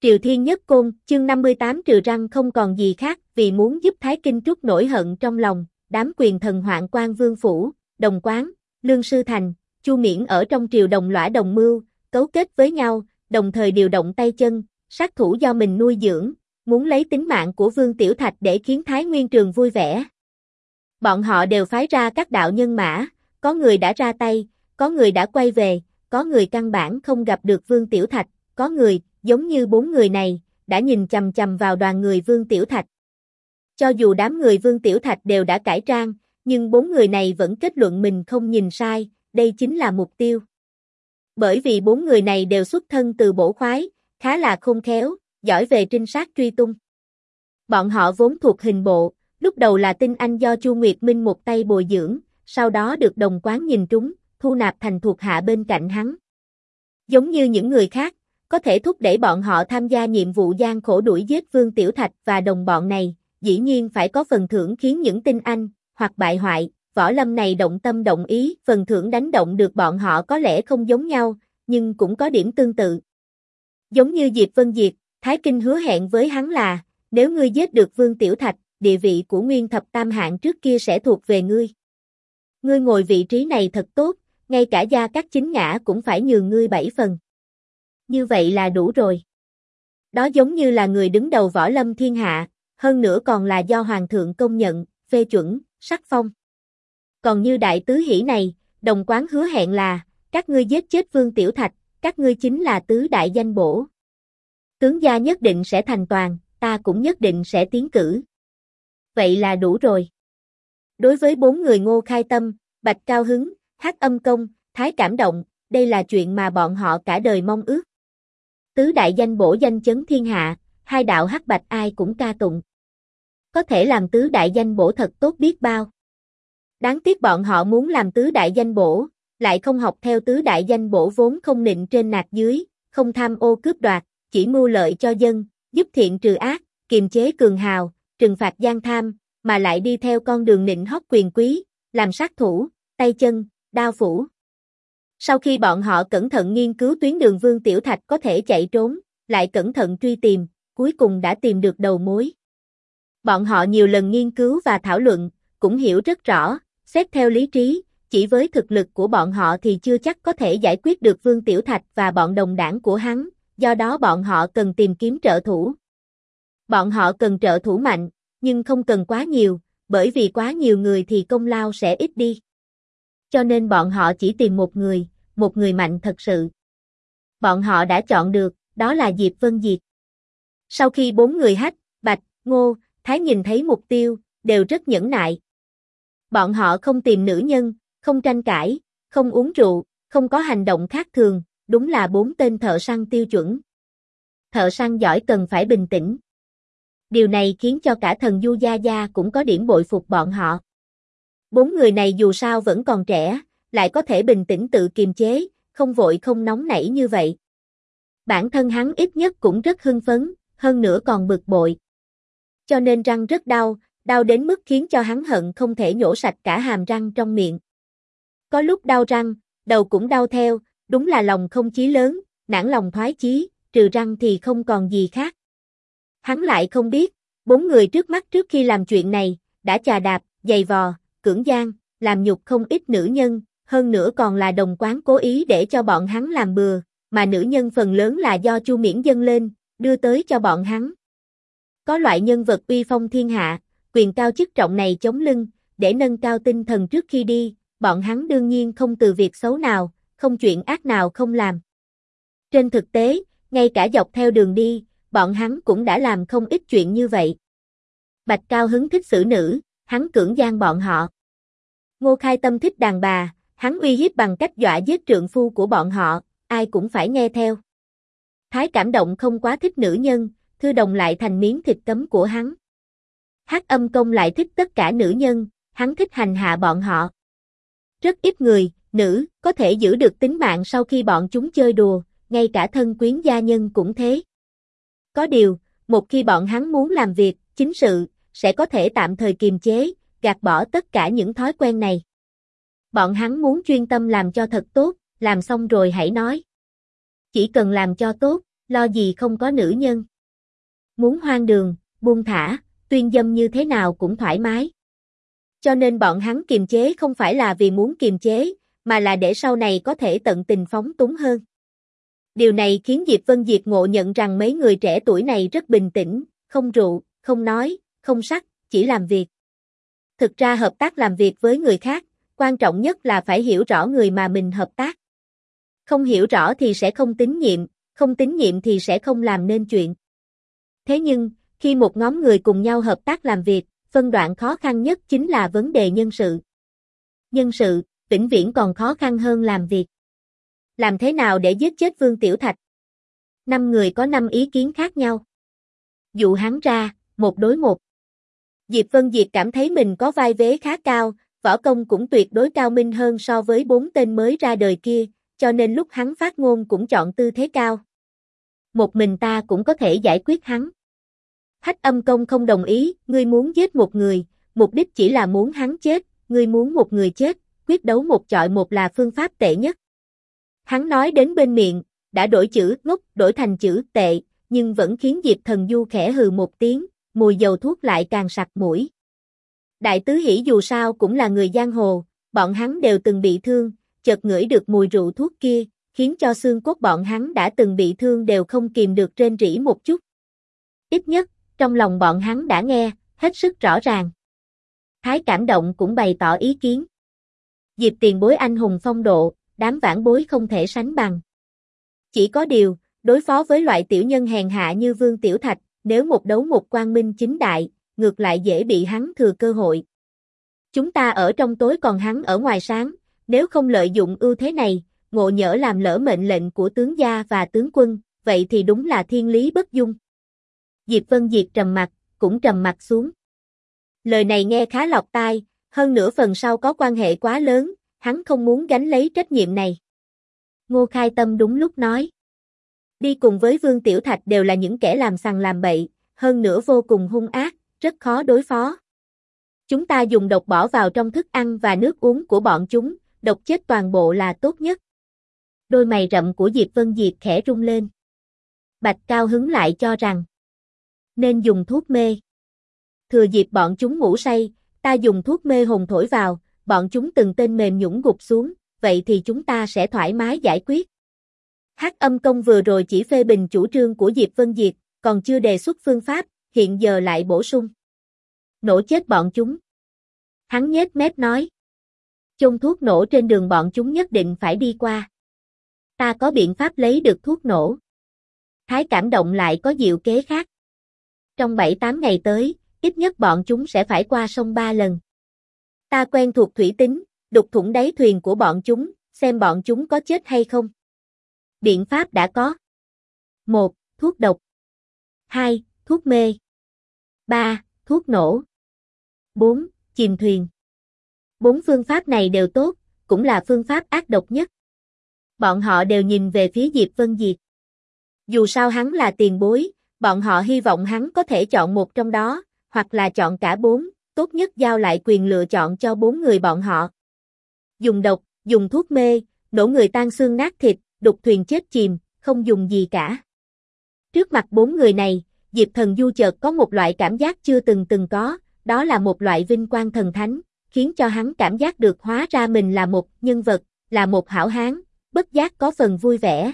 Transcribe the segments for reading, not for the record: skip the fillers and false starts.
Triều Thiên Nhất Côn, chương 58 trừ răng không còn gì khác, vì muốn giúp Thái Kinh trút nổi hận trong lòng, đám quyền thần Hoạn Quan Vương Phủ, Đồng Quán, Lương Sư Thành, Chu Miễn ở trong triều đồng lõa đồng mưu, cấu kết với nhau, đồng thời điều động tay chân, sát thủ do mình nuôi dưỡng, muốn lấy tính mạng của Vương Tiểu Thạch để khiến Thái Nguyên Trường vui vẻ. Bọn họ đều phái ra các đạo nhân mã, có người đã ra tay, có người đã quay về, có người căn bản không gặp được Vương Tiểu Thạch, có người, giống như 4 người này, đã nhìn chằm chằm vào đoàn người Vương Tiểu Thạch. Cho dù đám người Vương Tiểu Thạch đều đã cải trang, nhưng 4 người này vẫn kết luận mình không nhìn sai, đây chính là mục tiêu. Bởi vì 4 người này đều xuất thân từ bổ khoái, khá là khôn khéo, giỏi về trinh sát truy tung. Bọn họ vốn thuộc hình bộ, lúc đầu là tinh anh do Chu Nguyệt Minh một tay bồi dưỡng, sau đó được Đồng Quán nhìn trúng, thu nạp thành thuộc hạ bên cạnh hắn. Giống như những người khác, có thể thúc đẩy bọn họ tham gia nhiệm vụ gian khổ đuổi giết Vương Tiểu Thạch và đồng bọn này, dĩ nhiên phải có phần thưởng khiến những tinh anh, hoặc bại hoại, võ lâm này động tâm động ý, phần thưởng đánh động được bọn họ có lẽ không giống nhau, nhưng cũng có điểm tương tự. Giống như Diệp Vân Diệt, Thái Kinh hứa hẹn với hắn là, nếu ngươi giết được Vương Tiểu Thạch, địa vị của Nguyên Thập Tam Hạng trước kia sẽ thuộc về ngươi. Ngươi ngồi vị trí này thật tốt, ngay cả Gia Cát Chính Ngã cũng phải nhường ngươi 7 phần. Như vậy là đủ rồi. Đó giống như là người đứng đầu võ lâm thiên hạ, hơn nữa còn là do Hoàng thượng công nhận, phê chuẩn, sắc phong. Còn như Đại Tứ Hỷ này, Đồng Quán hứa hẹn là, các ngươi giết chết Vương Tiểu Thạch, các ngươi chính là tứ đại danh bổ. Tướng gia nhất định sẽ thành toàn, ta cũng nhất định sẽ tiến cử. Vậy là đủ rồi. Đối với 4 người Ngô Khai Tâm, Bạch Cao Hứng, Hắc Âm Công, Thái Cảm Động, đây là chuyện mà bọn họ cả đời mong ước. Tứ đại danh bổ danh chấn thiên hạ, hai đạo hắc bạch ai cũng ca tụng. Có thể làm tứ đại danh bổ thật tốt biết bao. Đáng tiếc bọn họ muốn làm tứ đại danh bổ, lại không học theo tứ đại danh bổ vốn không nịnh trên nạt dưới, không tham ô cướp đoạt, chỉ mưu lợi cho dân, giúp thiện trừ ác, kiềm chế cường hào, trừng phạt gian tham, mà lại đi theo con đường nịnh hót quyền quý, làm sát thủ, tay chân, đao phủ. Sau khi bọn họ cẩn thận nghiên cứu tuyến đường Vương Tiểu Thạch có thể chạy trốn, lại cẩn thận truy tìm, cuối cùng đã tìm được đầu mối. Bọn họ nhiều lần nghiên cứu và thảo luận, cũng hiểu rất rõ, xét theo lý trí, chỉ với thực lực của bọn họ thì chưa chắc có thể giải quyết được Vương Tiểu Thạch và bọn đồng đảng của hắn, do đó bọn họ cần tìm kiếm trợ thủ. Bọn họ cần trợ thủ mạnh, nhưng không cần quá nhiều, bởi vì quá nhiều người thì công lao sẽ ít đi. Cho nên bọn họ chỉ tìm một người mạnh thật sự. Bọn họ đã chọn được, đó là Diệp Vân Diệt. Sau khi 4 người Hách, Bạch, Ngô, Thái nhìn thấy mục tiêu, đều rất nhẫn nại. Bọn họ không tìm nữ nhân, không tranh cãi, không uống rượu, không có hành động khác thường, đúng là 4 tên thợ săn tiêu chuẩn. Thợ săn giỏi cần phải bình tĩnh. Điều này khiến cho cả thần Du Gia Gia cũng có điểm bội phục bọn họ. 4 người này dù sao vẫn còn trẻ, lại có thể bình tĩnh tự kiềm chế, không vội không nóng nảy như vậy. Bản thân hắn ít nhất cũng rất hưng phấn, hơn nữa còn bực bội. Cho nên răng rất đau, đau đến mức khiến cho hắn hận không thể nhổ sạch cả hàm răng trong miệng. Có lúc đau răng, đầu cũng đau theo, đúng là lòng không chí lớn, nản lòng thoái chí, trừ răng thì không còn gì khác. Hắn lại không biết, 4 người trước mắt trước khi làm chuyện này, đã chà đạp, giày vò, cưỡng gian, làm nhục không ít nữ nhân, hơn nữa còn là Đồng Quán cố ý để cho bọn hắn làm bừa, mà nữ nhân phần lớn là do Chu Miễn dâng lên, đưa tới cho bọn hắn. Có loại nhân vật uy phong thiên hạ, quyền cao chức trọng này chống lưng, để nâng cao tinh thần trước khi đi, bọn hắn đương nhiên không từ việc xấu nào, không chuyện ác nào không làm. Trên thực tế, ngay cả dọc theo đường đi, bọn hắn cũng đã làm không ít chuyện như vậy. Bạch Cao Hứng thích xử nữ, hắn cưỡng gian bọn họ. Ngô Khai Tâm thích đàn bà, hắn uy hiếp bằng cách dọa giết trượng phu của bọn họ, ai cũng phải nghe theo. Thái Cảm Động không quá thích nữ nhân, Thư Đồng lại thành miếng thịt cấm của hắn. Hắc Âm Công lại thích tất cả nữ nhân, hắn thích hành hạ bọn họ. Rất ít người, nữ, có thể giữ được tính mạng sau khi bọn chúng chơi đùa, ngay cả thân quyến gia nhân cũng thế. Có điều, một khi bọn hắn muốn làm việc, chính sự, sẽ có thể tạm thời kiềm chế, gạt bỏ tất cả những thói quen này. Bọn hắn muốn chuyên tâm làm cho thật tốt, làm xong rồi hãy nói. Chỉ cần làm cho tốt, Lo gì không có nữ nhân. Muốn hoang đường, buông thả, tuyên dâm như thế nào cũng thoải mái. Cho nên bọn hắn kiềm chế không phải là vì muốn kiềm chế, mà là để sau này có thể tận tình phóng túng hơn. Điều này khiến Diệp Vân Diệt ngộ nhận rằng mấy người trẻ tuổi này rất bình tĩnh, không rượu, không nói, không sắc, chỉ làm việc. Thực ra hợp tác làm việc với người khác, quan trọng nhất là phải hiểu rõ người mà mình hợp tác. Không hiểu rõ thì sẽ không tín nhiệm, không tín nhiệm thì sẽ không làm nên chuyện. Thế nhưng, khi một nhóm người cùng nhau hợp tác làm việc, phân đoạn khó khăn nhất chính là vấn đề nhân sự. Nhân sự, vĩnh viễn còn khó khăn hơn làm việc. Làm thế nào để giết chết Vương Tiểu Thạch? 5 người có 5 ý kiến khác nhau. Dụ hắn ra, 1 đối 1. Diệp Vân Diệt cảm thấy mình có vai vế khá cao, võ công cũng tuyệt đối cao minh hơn so với 4 tên mới ra đời kia, cho nên lúc hắn phát ngôn cũng chọn tư thế cao. Một mình ta cũng có thể giải quyết hắn. Hách Âm Công không đồng ý, ngươi muốn giết một người, mục đích chỉ là muốn hắn chết, ngươi muốn một người chết, quyết đấu một chọi một là phương pháp tệ nhất. Hắn nói đến bên miệng, đã đổi chữ ngốc đổi thành chữ tệ, nhưng vẫn khiến Diệp Thần Du khẽ hừ một tiếng, mùi dầu thuốc lại càng sặc mũi. Đại Tứ Hỷ dù sao cũng là người giang hồ, bọn hắn đều từng bị thương, chợt ngửi được mùi rượu thuốc kia, khiến cho xương cốt bọn hắn đã từng bị thương đều không kìm được rên rỉ một chút. Ít nhất, trong lòng bọn hắn đã nghe, hết sức rõ ràng. Thái Cảm Động cũng bày tỏ ý kiến. Diệp tiền bối anh hùng phong độ, đám vãn bối không thể sánh bằng. Chỉ có điều, đối phó với loại tiểu nhân hèn hạ như Vương Tiểu Thạch, nếu một đấu một quang minh chính đại, ngược lại dễ bị hắn thừa cơ hội. Chúng ta ở trong tối còn hắn ở ngoài sáng, nếu không lợi dụng ưu thế này, ngộ nhỡ làm lỡ mệnh lệnh của tướng gia và tướng quân, vậy thì đúng là thiên lý bất dung. Diệp Vân Diệt trầm mặt, cũng trầm mặt xuống. Lời này nghe khá lọt tai, hơn nữa phần sau có quan hệ quá lớn, hắn không muốn gánh lấy trách nhiệm này. Ngô Khai Tâm đúng lúc nói. Đi cùng với Vương Tiểu Thạch đều là những kẻ làm sằng làm bậy, hơn nữa vô cùng hung ác, rất khó đối phó. Chúng ta dùng độc bỏ vào trong thức ăn và nước uống của bọn chúng, độc chết toàn bộ là tốt nhất. Đôi mày rậm của Diệp Vân Diệt khẽ rung lên. Bạch Cao Hứng lại cho rằng nên dùng thuốc mê. Thừa dịp bọn chúng ngủ say, ta dùng thuốc mê hồn thổi vào, bọn chúng từng tên mềm nhũn gục xuống, vậy thì chúng ta sẽ thoải mái giải quyết. Hắc Âm Công vừa rồi chỉ phê bình chủ trương của Diệp Vân Diệt, còn chưa đề xuất phương pháp, hiện giờ lại bổ sung. Nổ chết bọn chúng. Hắn nhếch mép nói. Chôn thuốc nổ trên đường bọn chúng nhất định phải đi qua. Ta có biện pháp lấy được thuốc nổ. Thái Cảm Động lại có diệu kế khác. Trong 7-8 ngày tới, ít nhất bọn chúng sẽ phải qua sông 3 lần. Ta quen thuộc thủy tính, đục thủng đáy thuyền của bọn chúng, xem bọn chúng có chết hay không. Biện pháp đã có. 1. Thuốc độc. 2. Thuốc mê. 3. Thuốc nổ. 4. Chìm thuyền. 4 phương pháp này đều tốt, cũng là phương pháp ác độc nhất. Bọn họ đều nhìn về phía Diệp Vân Diệt. Dù sao hắn là tiền bối, bọn họ hy vọng hắn có thể chọn một trong đó, hoặc là chọn cả 4, tốt nhất giao lại quyền lựa chọn cho 4 người bọn họ. Dùng độc, dùng thuốc mê, nổ người tan xương nát thịt, đục thuyền chết chìm, không dùng gì cả. Trước mặt 4 người này, Diệp Thần Du chợt có một loại cảm giác chưa từng có, đó là một loại vinh quang thần thánh, khiến cho hắn cảm giác được hóa ra mình là một nhân vật, là một hảo hán, bất giác có phần vui vẻ.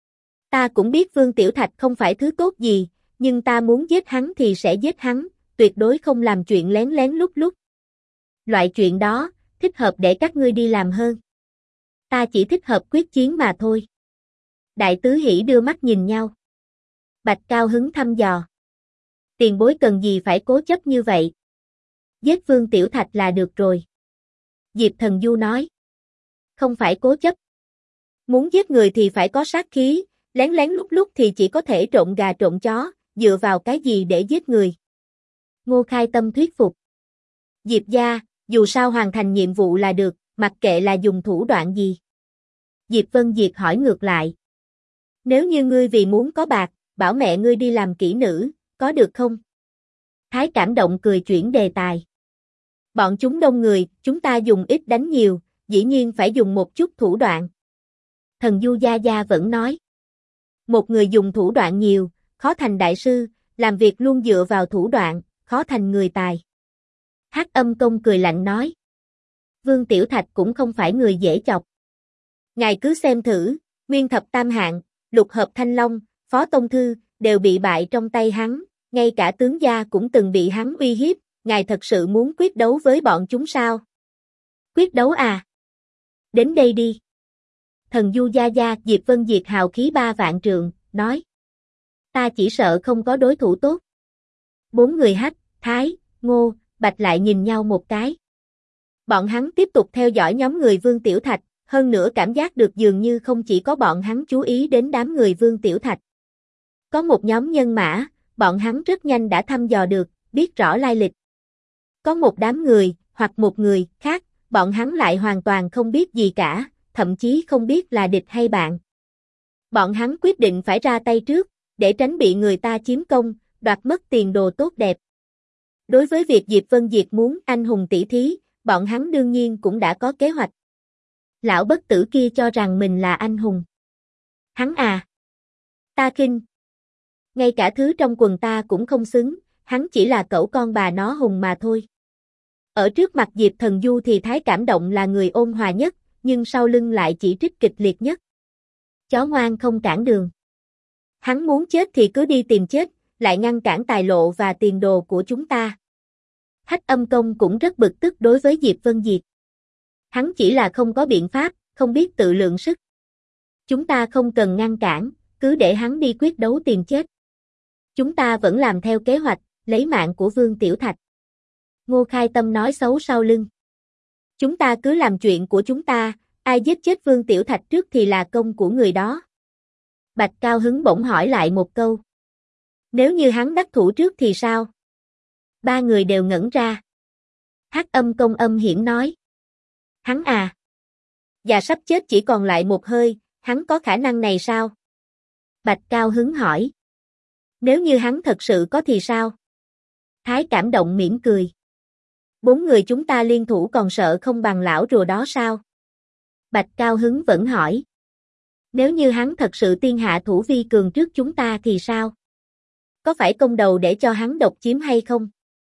Ta cũng biết Vương Tiểu Thạch không phải thứ tốt gì, nhưng ta muốn giết hắn thì sẽ giết hắn, tuyệt đối không làm chuyện lén lén lút lút. Loại chuyện đó, thích hợp để các ngươi đi làm hơn. Ta chỉ thích hợp quyết chiến mà thôi. Đại Tứ Hỷ đưa mắt nhìn nhau. Bạch Cao Hứng thăm dò. Tiền bối cần gì phải cố chấp như vậy? Giết Vương Tiểu Thạch là được rồi. Diệp Thần Du nói. Không phải cố chấp. Muốn giết người thì phải có sát khí, lén lén lút lút thì chỉ có thể trộn gà trộn chó, dựa vào cái gì để giết người? Ngô Khai Tâm thuyết phục. Diệp gia, dù sao hoàn thành nhiệm vụ là được, mặc kệ là dùng thủ đoạn gì. Diệp Vân Diệt hỏi ngược lại. Nếu như ngươi vì muốn có bạc, bảo mẹ ngươi đi làm kỹ nữ, có được không? Thái Cảm Động cười chuyển đề tài. Bọn chúng đông người, chúng ta dùng ít đánh nhiều, dĩ nhiên phải dùng một chút thủ đoạn. Thần Du Gia Gia vẫn nói. Một người dùng thủ đoạn nhiều, khó thành đại sư, làm việc luôn dựa vào thủ đoạn, khó thành người tài. Hắc Âm Công cười lạnh nói. Vương Tiểu Thạch cũng không phải người dễ chọc. Ngài cứ xem thử, Nguyên Thập Tam Hạng, Lục Hợp Thanh Long, Phó Tông Thư, đều bị bại trong tay hắn, ngay cả tướng gia cũng từng bị hắn uy hiếp, ngài thật sự muốn quyết đấu với bọn chúng sao? Quyết đấu à? Đến đây đi. Thần Du Gia Gia Diệp Vân Diệt hào khí 3 vạn trượng, nói. Ta chỉ sợ không có đối thủ tốt. 4 người Hách, Thái, Ngô, Bạch lại nhìn nhau một cái. Bọn hắn tiếp tục theo dõi nhóm người Vương Tiểu Thạch, hơn nữa cảm giác được dường như không chỉ có bọn hắn chú ý đến đám người Vương Tiểu Thạch. Có một nhóm nhân mã, bọn hắn rất nhanh đã thăm dò được, biết rõ lai lịch. Có một đám người, hoặc một người khác, bọn hắn lại hoàn toàn không biết gì cả, thậm chí không biết là địch hay bạn. Bọn hắn quyết định phải ra tay trước, để tránh bị người ta chiếm công, đoạt mất tiền đồ tốt đẹp. Đối với việc Diệp Vân Diệt muốn anh hùng tỷ thí, bọn hắn đương nhiên cũng đã có kế hoạch. Lão bất tử kia cho rằng mình là anh hùng. Hắn à? Ta khinh. Ngay cả thứ trong quần ta cũng không xứng, hắn chỉ là cẩu con bà nó hùng mà thôi. Ở trước mặt Diệp Thần Du thì Thái Cảm Động là người ôn hòa nhất, nhưng sau lưng lại chỉ trích kịch liệt nhất. Chó ngoan không cản đường. Hắn muốn chết thì cứ đi tìm chết, lại ngăn cản tài lộ và tiền đồ của chúng ta. Hách Âm Công cũng rất bực tức đối với Diệp Vân Diệt. Hắn chỉ là không có biện pháp, không biết tự lượng sức. Chúng ta không cần ngăn cản, cứ để hắn đi quyết đấu tìm chết. Chúng ta vẫn làm theo kế hoạch, lấy mạng của Vương Tiểu Thạch. Ngô Khai Tâm nói xấu sau lưng. Chúng ta cứ làm chuyện của chúng ta, ai giết chết Vương Tiểu Thạch trước thì là công của người đó. Bạch Cao Hứng bỗng hỏi lại một câu. Nếu như hắn đắc thủ trước thì sao? 3 người đều ngẩn ra. Hắc Âm Công âm hiểm nói. Hắn à? Già sắp chết chỉ còn lại một hơi, hắn có khả năng này sao? Bạch Cao Hứng hỏi. Nếu như hắn thật sự có thì sao? Thái Cảm Động mỉm cười. 4 người chúng ta liên thủ còn sợ không bằng lão rùa đó sao? Bạch Cao Hứng vẫn hỏi. Nếu như hắn thật sự tiên hạ thủ vi cường trước chúng ta thì sao? Có phải công đầu để cho hắn độc chiếm hay không?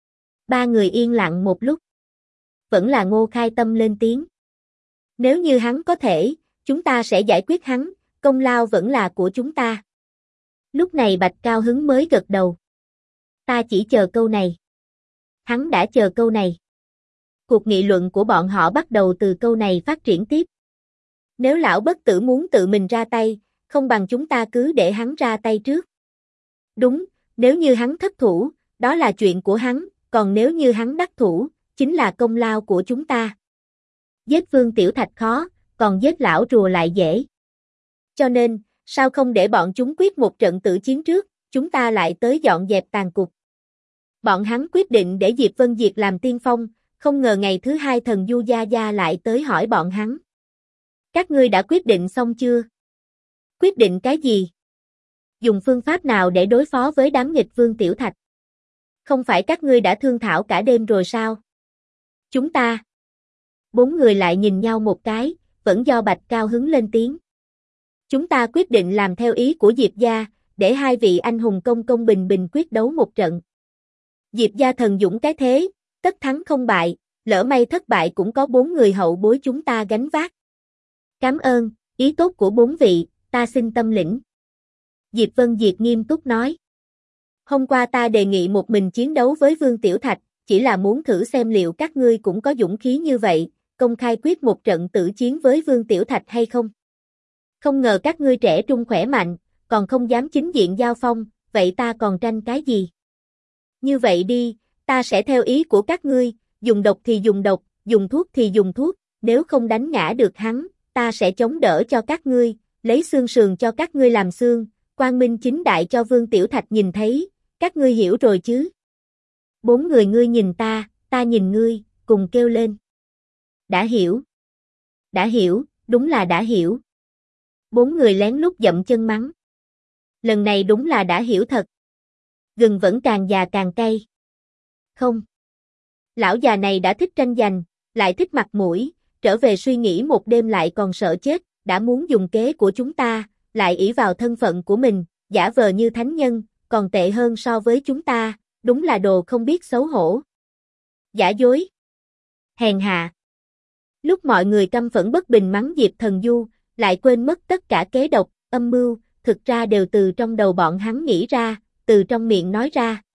3 người yên lặng một lúc. Vẫn là Ngô Khai Tâm lên tiếng. Nếu như hắn có thể, chúng ta sẽ giải quyết hắn, công lao vẫn là của chúng ta. Lúc này Bạch Cao Hứng mới gật đầu. Ta chỉ chờ câu này. Hắn đã chờ câu này. Cuộc nghị luận của bọn họ bắt đầu từ câu này phát triển tiếp. Nếu lão bất tử muốn tự mình ra tay, không bằng chúng ta cứ để hắn ra tay trước. Đúng, nếu như hắn thất thủ, đó là chuyện của hắn, còn nếu như hắn đắc thủ, chính là công lao của chúng ta. Giết Vương Tiểu Thạch khó, còn giết lão rùa lại dễ. Cho nên, sao không để bọn chúng quyết một trận tử chiến trước, chúng ta lại tới dọn dẹp tàn cục. Bọn hắn quyết định để Diệp Vân Diệt làm tiên phong, không ngờ ngày thứ 2 Thần Du Gia Gia lại tới hỏi bọn hắn. Các ngươi đã quyết định xong chưa? Quyết định cái gì? Dùng phương pháp nào để đối phó với đám nghịch Vương Tiểu Thạch? Không phải các ngươi đã thương thảo cả đêm rồi sao? Chúng ta. 4 người lại nhìn nhau một cái, vẫn do Bạch Cao Hứng lên tiếng. Chúng ta quyết định làm theo ý của Diệp gia, để 2 vị anh hùng công công bình bình quyết đấu một trận. Diệp gia thần dũng cái thế, tất thắng không bại, lỡ may thất bại cũng có 4 người hậu bối chúng ta gánh vác. Cảm ơn, ý tốt của 4 vị, ta xin tâm lĩnh. Diệp Vân Diệt nghiêm túc nói. Hôm qua ta đề nghị một mình chiến đấu với Vương Tiểu Thạch, chỉ là muốn thử xem liệu các ngươi cũng có dũng khí như vậy, công khai quyết một trận tử chiến với Vương Tiểu Thạch hay không. Không ngờ các ngươi trẻ trung khỏe mạnh, còn không dám chính diện giao phong, vậy ta còn tranh cái gì? Như vậy đi, ta sẽ theo ý của các ngươi, dùng độc thì dùng độc, dùng thuốc thì dùng thuốc, nếu không đánh ngã được hắn, ta sẽ chống đỡ cho các ngươi, lấy xương sườn cho các ngươi làm xương, quang minh chính đại cho Vương Tiểu Thạch nhìn thấy, các ngươi hiểu rồi chứ? 4 người ngươi nhìn ta nhìn ngươi, cùng kêu lên. Đã hiểu. Đã hiểu, đúng là đã hiểu. 4 người lén lút dậm chân mắng. Lần này đúng là đã hiểu thật. Gừng vẫn càng già càng cay. Không. Lão già này đã thích tranh giành, lại thích mặt mũi, trở về suy nghĩ một đêm lại còn sợ chết, đã muốn dùng kế của chúng ta, lại ỷ vào thân phận của mình, giả vờ như thánh nhân, còn tệ hơn so với chúng ta, đúng là đồ không biết xấu hổ. Giả dối. Hèn hạ. Lúc mọi người căm phẫn bất bình mắng Diệp Thần Du, lại quên mất tất cả kế độc, âm mưu, thực ra đều từ trong đầu bọn hắn nghĩ ra, từ trong miệng nói ra.